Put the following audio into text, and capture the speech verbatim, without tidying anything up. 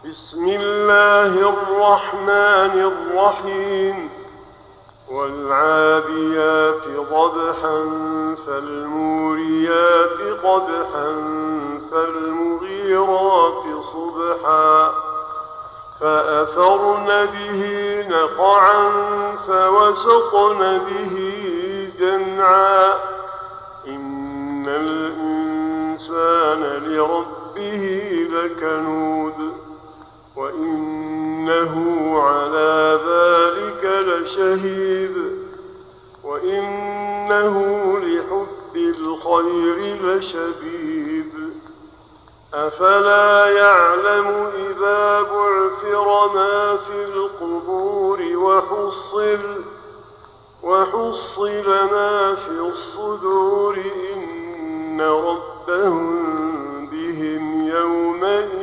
بسم الله الرحمن الرحيم والعاديات ضبحا فالموريات قدحا فالمغيرات صبحا فأثرن به نقعا فوسطن به جمعا إن الإنسان لربه لكنود وإنه على ذلك لشهيد وإنه لحب الخير لشديد أفلا يعلم إذا بعثر ما في القبور وحصل وحصل ما في الصدور إن ربهم بهم يومئذ